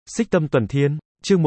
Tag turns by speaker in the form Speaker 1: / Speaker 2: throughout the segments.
Speaker 1: Xích Tâm Tuần Thiên, chương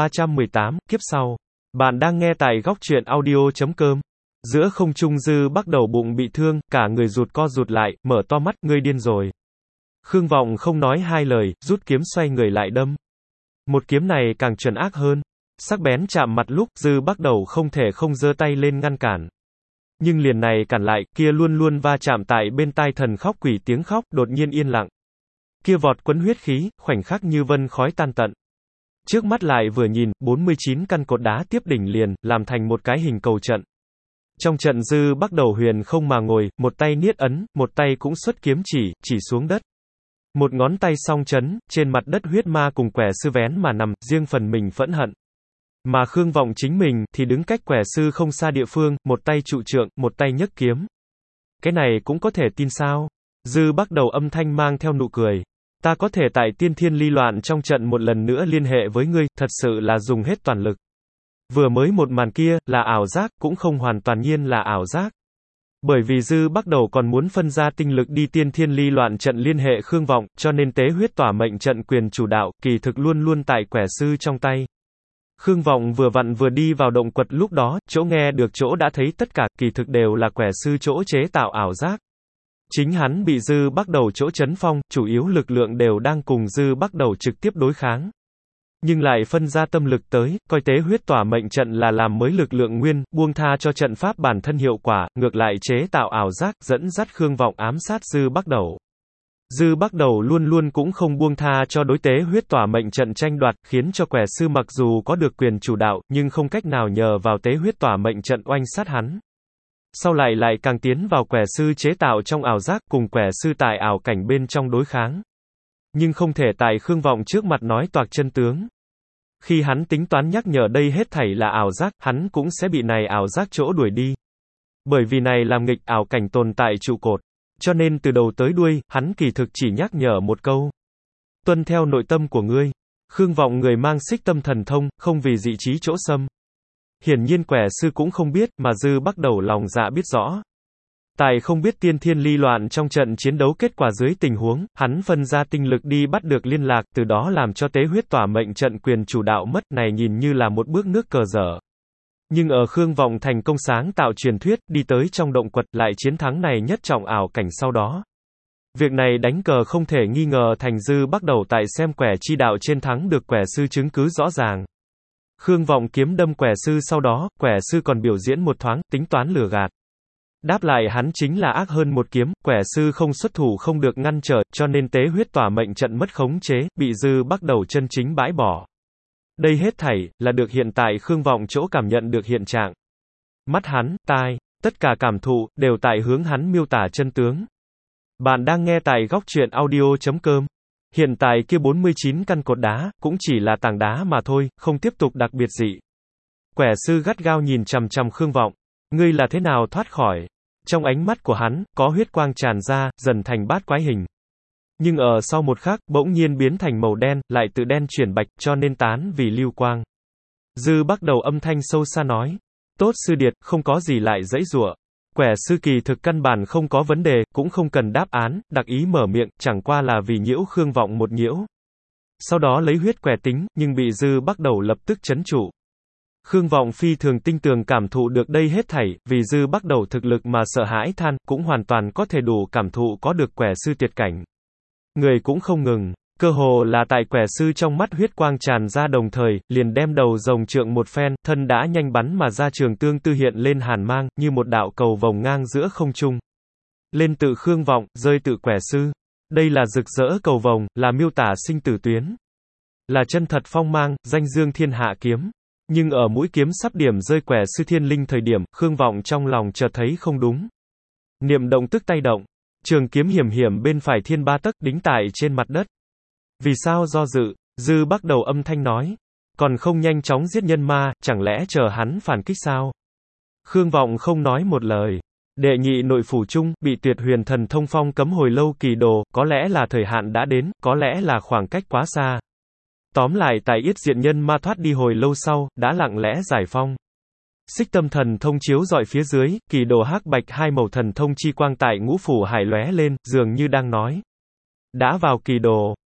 Speaker 1: 1318, kiếp sau. Bạn đang nghe tại góc truyện audio.com. Giữa không trung Dư Bắc đầu bụng bị thương, cả người rụt co rụt lại, mở to mắt, ngươi điên rồi. Khương Vọng không nói hai lời, rút kiếm xoay người lại đâm. Một kiếm này càng chuẩn ác hơn. Sắc bén chạm mặt lúc, Dư Bắc đầu không thể không giơ tay lên ngăn cản. Nhưng liền này cản lại, kia luôn luôn va chạm tại bên tai thần khóc quỷ tiếng khóc, đột nhiên yên lặng. Kia vọt quấn huyết khí, khoảnh khắc như vân khói tan tận. Trước mắt lại vừa nhìn, 49 căn cột đá tiếp đỉnh liền, làm thành một cái hình cầu trận. Trong trận Dư Bắc đầu huyền không mà ngồi, một tay niết ấn, một tay cũng xuất kiếm chỉ xuống đất. Một ngón tay song chấn, trên mặt đất huyết ma cùng quẻ sư vén mà nằm, riêng phần mình phẫn hận. Mà Khương Vọng chính mình, thì đứng cách quẻ sư không xa địa phương, một tay trụ trượng, một tay nhấc kiếm. Cái này cũng có thể tin sao? Dư Bắc đầu âm thanh mang theo nụ cười. Ta có thể tại tiên thiên ly loạn trong trận một lần nữa liên hệ với ngươi, thật sự là dùng hết toàn lực. Vừa mới một màn kia, là ảo giác, cũng không hoàn toàn nhiên là ảo giác. Bởi vì Dư Bắc đầu còn muốn phân ra tinh lực đi tiên thiên ly loạn trận liên hệ Khương Vọng, cho nên tế huyết tỏa mệnh trận quyền chủ đạo, kỳ thực luôn luôn tại quẻ sư trong tay. Khương Vọng vừa vặn vừa đi vào động quật lúc đó, chỗ nghe được chỗ đã thấy tất cả, kỳ thực đều là quẻ sư chỗ chế tạo ảo giác. Chính hắn bị Dư Bắc đầu chỗ chấn phong, chủ yếu lực lượng đều đang cùng Dư Bắc đầu trực tiếp đối kháng. Nhưng lại phân ra tâm lực tới, coi tế huyết tỏa mệnh trận là làm mới lực lượng nguyên, buông tha cho trận pháp bản thân hiệu quả, ngược lại chế tạo ảo giác, dẫn dắt Khương Vọng ám sát Dư Bắc đầu. Dư Bắc đầu luôn luôn cũng không buông tha cho đối tế huyết tỏa mệnh trận tranh đoạt, khiến cho quẻ sư mặc dù có được quyền chủ đạo, nhưng không cách nào nhờ vào tế huyết tỏa mệnh trận oanh sát hắn. Sau lại càng tiến vào quẻ sư chế tạo trong ảo giác, cùng quẻ sư tại ảo cảnh bên trong đối kháng. Nhưng không thể tại Khương Vọng trước mặt nói toạc chân tướng. Khi hắn tính toán nhắc nhở đây hết thảy là ảo giác, hắn cũng sẽ bị này ảo giác chỗ đuổi đi. Bởi vì này làm nghịch ảo cảnh tồn tại trụ cột. Cho nên từ đầu tới đuôi, hắn kỳ thực chỉ nhắc nhở một câu. Tuân theo nội tâm của ngươi. Khương Vọng người mang xích tâm thần thông, không vì dị trí chỗ xâm. Hiển nhiên quẻ sư cũng không biết, mà Dư Bắc đầu lòng dạ biết rõ. Tại không biết tiên thiên ly loạn trong trận chiến đấu kết quả dưới tình huống, hắn phân ra tinh lực đi bắt được liên lạc, từ đó làm cho tế huyết tỏa mệnh trận quyền chủ đạo mất, này nhìn như là một bước nước cờ dở. Nhưng ở Khương Vọng thành công sáng tạo truyền thuyết, đi tới trong động quật, lại chiến thắng này nhất trọng ảo cảnh sau đó. Việc này đánh cờ không thể nghi ngờ thành Dư Bắc đầu tại xem quẻ chi đạo trên thắng được quẻ sư chứng cứ rõ ràng. Khương Vọng kiếm đâm quẻ sư sau đó, quẻ sư còn biểu diễn một thoáng, tính toán lừa gạt. Đáp lại hắn chính là ác hơn một kiếm, quẻ sư không xuất thủ không được ngăn trở, cho nên tế huyết tỏa mệnh trận mất khống chế, bị Dư Bắc đầu chân chính bãi bỏ. Đây hết thảy, là được hiện tại Khương Vọng chỗ cảm nhận được hiện trạng. Mắt hắn, tai, tất cả cảm thụ, đều tại hướng hắn miêu tả chân tướng. Bạn đang nghe tại góc truyện audio.com. Hiện tại kia 49 căn cột đá, cũng chỉ là tảng đá mà thôi, không tiếp tục đặc biệt gì. Quẻ sư gắt gao nhìn chằm chằm Khương Vọng. Ngươi là thế nào thoát khỏi? Trong ánh mắt của hắn, có huyết quang tràn ra, dần thành bát quái hình. Nhưng ở sau một khắc, bỗng nhiên biến thành màu đen, lại từ đen chuyển bạch, cho nên tán vì lưu quang. Dư Bắc đầu âm thanh sâu xa nói. Tốt sư điệt, không có gì lại dãy giụa. Quẻ sư kỳ thực căn bản không có vấn đề, cũng không cần đáp án, đặc ý mở miệng, chẳng qua là vì nhiễu Khương Vọng một nhiễu. Sau đó lấy huyết quẻ tính, nhưng bị Dư Bắc đầu lập tức trấn trụ. Khương Vọng phi thường tinh tường cảm thụ được đây hết thảy, vì Dư Bắc đầu thực lực mà sợ hãi than, cũng hoàn toàn có thể đủ cảm thụ có được quẻ sư tuyệt cảnh. Người cũng không ngừng, cơ hồ là tại quẻ sư trong mắt huyết quang tràn ra đồng thời, liền đem đầu rồng trượng một phen, thân đã nhanh bắn mà ra trường tương tư hiện lên hàn mang, như một đạo cầu vồng ngang giữa không trung. Lên tự Khương Vọng, rơi tự quẻ sư. Đây là rực rỡ cầu vồng, là miêu tả sinh tử tuyến. Là chân thật phong mang, danh dương thiên hạ kiếm. Nhưng ở mũi kiếm sắp điểm rơi quẻ sư thiên linh thời điểm, Khương Vọng trong lòng chợt thấy không đúng. Niệm động tức tay động. Trường kiếm hiểm hiểm bên phải thiên ba tấc, đính tại trên mặt đất. Vì sao do dự? Dư Bắc đầu âm thanh nói. Còn không nhanh chóng giết nhân ma, chẳng lẽ chờ hắn phản kích sao? Khương Vọng không nói một lời. Đệ nhị nội phủ chung, bị tuyệt huyền thần thông phong cấm hồi lâu kỳ đồ, có lẽ là thời hạn đã đến, có lẽ là khoảng cách quá xa. Tóm lại tại yết diện nhân ma thoát đi hồi lâu sau, đã lặng lẽ giải phong. Xích tâm thần thông chiếu dọi phía dưới, kỳ đồ hắc bạch hai màu thần thông chi quang tại ngũ phủ hải lóe lên, dường như đang nói. Đã vào kỳ đồ,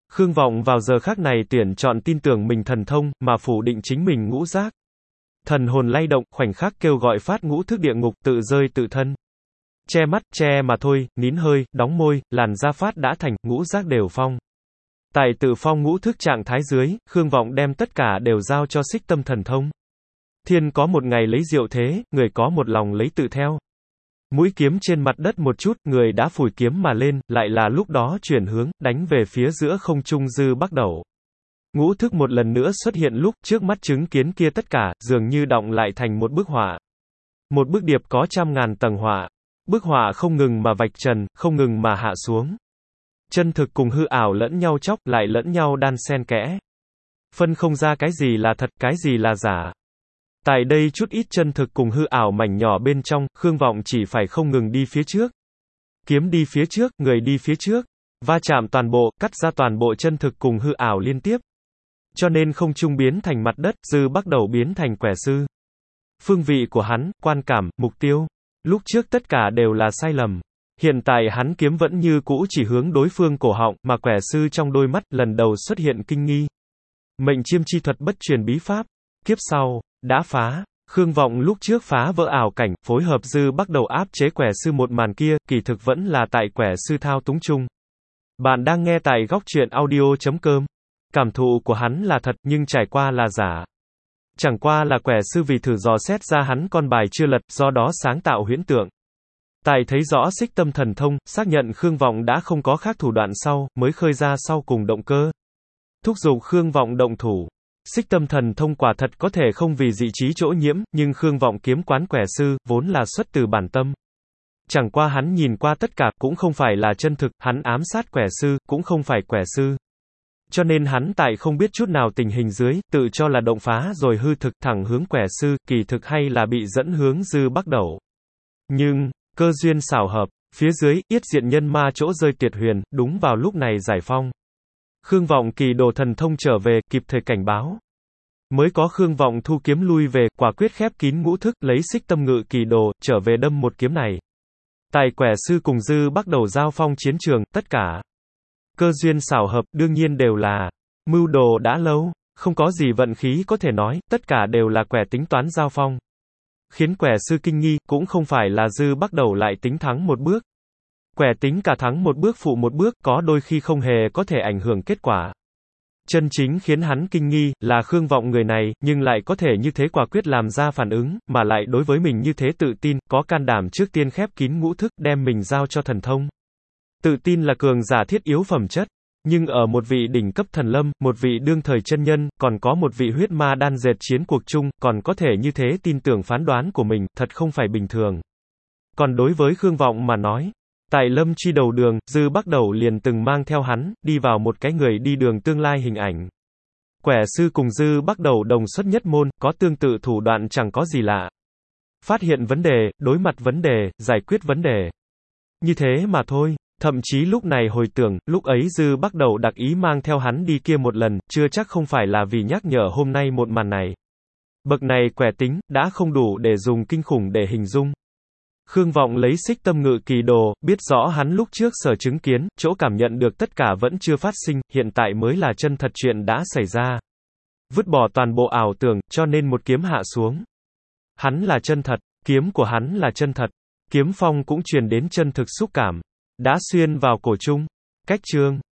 Speaker 1: Khương Vọng vào giờ khắc này tuyển chọn tin tưởng mình thần thông, mà phủ định chính mình ngũ giác. Thần hồn lay động, khoảnh khắc kêu gọi phát ngũ thức địa ngục, tự rơi tự thân. Che mắt, che mà thôi, nín hơi, đóng môi, làn da phát đã thành, ngũ giác đều phong. Tại tự phong ngũ thức trạng thái dưới, Khương Vọng đem tất cả đều giao cho xích tâm thần thông. Thiên có một ngày lấy diệu thế, người có một lòng lấy tự theo. Mũi kiếm trên mặt đất một chút, người đã phủi kiếm mà lên, lại là lúc đó chuyển hướng, đánh về phía giữa không trung Dư Bắc Đẩu. Ngũ thức một lần nữa xuất hiện lúc trước mắt chứng kiến kia tất cả, dường như đọng lại thành một bức họa. Một bức điệp có trăm ngàn tầng họa. Bức họa không ngừng mà vạch trần, không ngừng mà hạ xuống. Chân thực cùng hư ảo lẫn nhau chóc, lại lẫn nhau đan xen kẽ. Phân không ra cái gì là thật, cái gì là giả. Tại đây chút ít chân thực cùng hư ảo mảnh nhỏ bên trong, Khương Vọng chỉ phải không ngừng đi phía trước. Kiếm đi phía trước, người đi phía trước. Va chạm toàn bộ, cắt ra toàn bộ chân thực cùng hư ảo liên tiếp. Cho nên không trung biến thành mặt đất, Dư Bắc Đẩu biến thành quẻ sư. Phương vị của hắn, quan cảm, mục tiêu. Lúc trước tất cả đều là sai lầm. Hiện tại hắn kiếm vẫn như cũ chỉ hướng đối phương cổ họng, mà quẻ sư trong đôi mắt, lần đầu xuất hiện kinh nghi. Mệnh chiêm chi thuật bất truyền bí pháp. Kiếp sau, đã phá. Khương Vọng lúc trước phá vỡ ảo cảnh, phối hợp Dư Bắc Đẩu áp chế quẻ sư một màn kia, kỳ thực vẫn là tại quẻ sư thao túng chung. Bạn đang nghe tại góc truyện audio.com. Cảm thụ của hắn là thật, nhưng trải qua là giả. Chẳng qua là quẻ sư vì thử dò xét ra hắn con bài chưa lật, do đó sáng tạo huyễn tượng. Tại thấy rõ xích tâm thần thông, xác nhận Khương Vọng đã không có khác thủ đoạn sau, mới khơi ra sau cùng động cơ. Thúc giục Khương Vọng động thủ. Xích tâm thần thông quả thật có thể không vì dị trí chỗ nhiễm, nhưng Khương Vọng kiếm quán quẻ sư, vốn là xuất từ bản tâm. Chẳng qua hắn nhìn qua tất cả, cũng không phải là chân thực, hắn ám sát quẻ sư, cũng không phải quẻ sư. Cho nên hắn tại không biết chút nào tình hình dưới, tự cho là động phá rồi hư thực thẳng hướng quẻ sư, kỳ thực hay là bị dẫn hướng Dư Bắc Đẩu. Nhưng, cơ duyên xảo hợp, phía dưới, yết diện nhân ma chỗ rơi tuyệt huyền, đúng vào lúc này giải phong. Khương Vọng kỳ đồ thần thông trở về, kịp thời cảnh báo. Mới có Khương Vọng thu kiếm lui về, quả quyết khép kín ngũ thức, lấy xích tâm ngự kỳ đồ, trở về đâm một kiếm này. Tại quẻ sư cùng Dư Bắc Đẩu giao phong chiến trường, tất cả cơ duyên xảo hợp, đương nhiên đều là mưu đồ đã lâu, không có gì vận khí có thể nói, tất cả đều là quẻ tính toán giao phong. Khiến quẻ sư kinh nghi, cũng không phải là Dư Bắc Đẩu lại tính thắng một bước. Quẻ tính cả thắng một bước phụ một bước, có đôi khi không hề có thể ảnh hưởng kết quả. Chân chính khiến hắn kinh nghi, là Khương Vọng người này, nhưng lại có thể như thế quả quyết làm ra phản ứng, mà lại đối với mình như thế tự tin, có can đảm trước tiên khép kín ngũ thức, đem mình giao cho thần thông. Tự tin là cường giả thiết yếu phẩm chất. Nhưng ở một vị đỉnh cấp thần lâm, một vị đương thời chân nhân, còn có một vị huyết ma đan dệt chiến cuộc chung, còn có thể như thế tin tưởng phán đoán của mình, thật không phải bình thường. Còn đối với Khương Vọng mà nói, tại lâm truy đầu đường, Dư Bắc Đẩu liền từng mang theo hắn, đi vào một cái người đi đường tương lai hình ảnh. Quẻ sư cùng Dư Bắc Đẩu đồng xuất nhất môn, có tương tự thủ đoạn chẳng có gì lạ. Phát hiện vấn đề, đối mặt vấn đề, giải quyết vấn đề. Như thế mà thôi. Thậm chí lúc này hồi tưởng, lúc ấy Dư Bắc Đẩu đặc ý mang theo hắn đi kia một lần, chưa chắc không phải là vì nhắc nhở hôm nay một màn này. Bậc này quẻ tính, đã không đủ để dùng kinh khủng để hình dung. Khương Vọng lấy xích tâm ngự kỳ đồ, biết rõ hắn lúc trước sở chứng kiến, chỗ cảm nhận được tất cả vẫn chưa phát sinh, hiện tại mới là chân thật chuyện đã xảy ra. Vứt bỏ toàn bộ ảo tưởng, cho nên một kiếm hạ xuống. Hắn là chân thật, kiếm của hắn là chân thật, kiếm phong cũng truyền đến chân thực xúc cảm. Đã xuyên vào cổ trung. Cách chương